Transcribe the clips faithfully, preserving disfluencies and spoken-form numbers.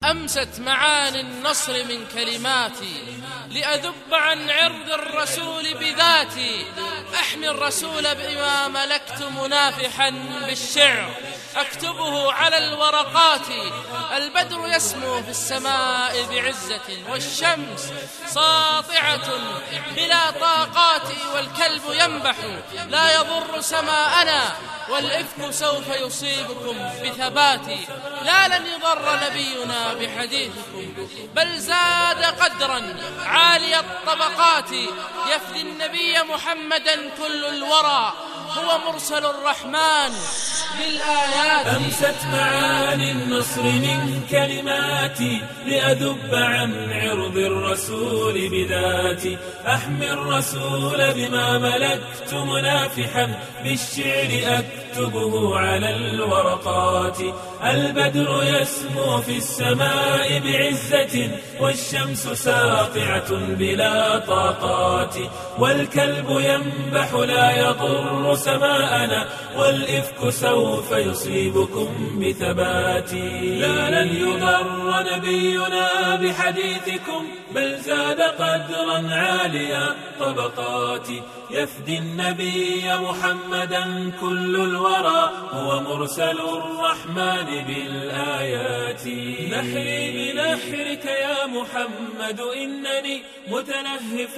أمست معاني النصر من كلماتي لأذب عن عرض الرسول بذاتي، أحمي الرسول بما ملكت منافحا بالشعر أكتبه على الورقات. البدر يسمو في السماء بعزة والشمس ساطعة بلا طاقات، والكلب ينبح لا يضر سماءنا والإفك سوف يصيبكم بثباتي. لا لن يضر نبينا بحديثكم بل زاد قدرا عالي الطبقات، يفدي النبي محمدا كل الورى هو مرسل الرحمن بالآيات. أمست معاني النصر من كلماتي لأذب عن عرض الرسول بذاتي، أحمي الرسول بما ملكت منافحا بالشعر أكتبه على الورقات. البدر يسمو في السماء بعزة والشمس ساطعة بلا طاقات، والكلب ينبح لا يضر سماءنا والإفك سوف يصيبكم بثبات. لا لن يضر نبينا بحديثكم بل زاد قدرا عاليا الطبقات، يفدي النبي محمدا كل الورى هو مرسل الرحمن بالآيات. نحري بنحرك يا محمد إنني متلهف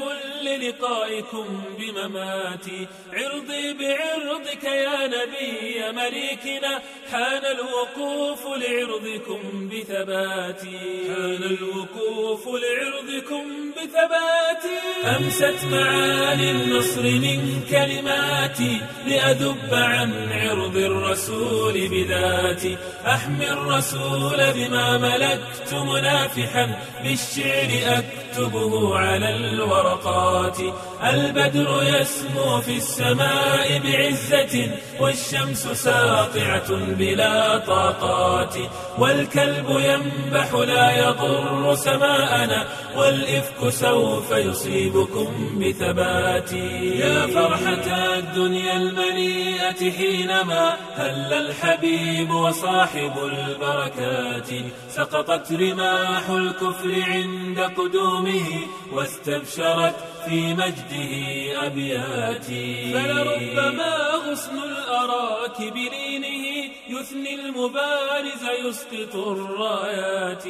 للقائكم بمماتي، عرضي بعرضك يا نبي مليكنا حان الوقوف لعرضكم بثباتي، حان الوقوف لعرضكم بثباتي. أمست معاني النصر من كلماتي لأذب عن عرض الرسول بذاتي، أحمي الرسول بما ملكت منافحا بالشعر أكتبه على الورقات. البدر يسمو في السماء بعزة والشمس ساطعة بلا طاقات، والكلب ينبح لا يضر سماءنا والإفك سوف يصيبكم بثبات. يا فرحة الدنيا المليئة حينما هل الحبيب وصاحب البركات، سقطت رماح الكفر عند قدومه واستبشرت في مجده أبياتي. فلربما غصن الأراك بلينه يثني المبارز يسقط الرايات،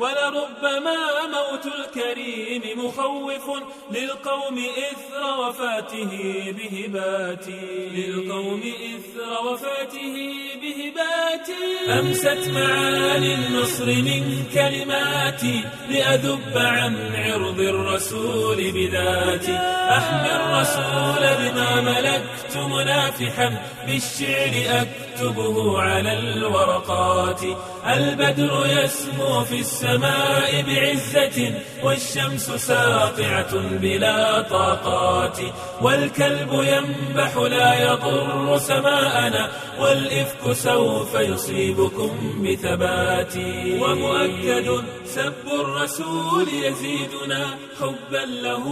ولربما موت الكريم مخوف للقوم إثر وفاته بهباتي، للقوم إثر وفاته بهباتي. أمست معاني النصر من كلماتي لأذب عن عرض الرسول بذاتي، أحمي الرسول بما ملكت منافحا بالشعر أكتبه على الورقات. البدر يسمو في السماء بعزة والشمس ساطعة بلا طاقات، والكلب ينبح لا يضر سماءنا والإفك سوف يصيبكم بثبات. ومؤكد سب الرسول يزيدنا حبا له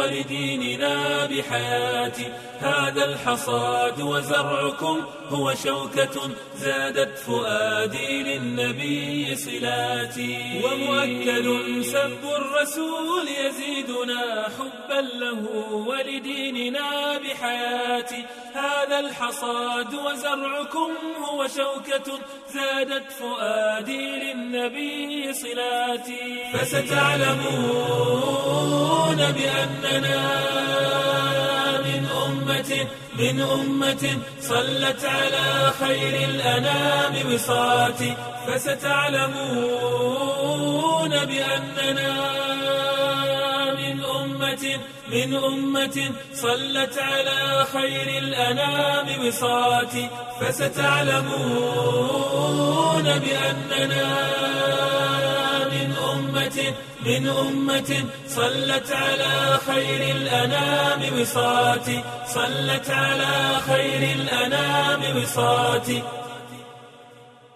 ولديننا بحياتي، هذا الحصاد وزرعكم هو شوكة زادت فؤادي للنبي صلاتي. ومؤكد سب الرسول يزيدنا حبا له ولديننا بحياتي، هذا الحصاد وزرعكم هو شوكة زادت فؤادي للنبي صلاتي. فستعلمون بأننا من أمة من أمة صلت على خير الأنام بساطي، فستعلمون بأننا من أمة من أمة صلت على خير الأنام بساطي، فستعلمون بأننا من أمة من أمة صلت على خير الأنام بساطي، صلت على خير الأنام بساطي.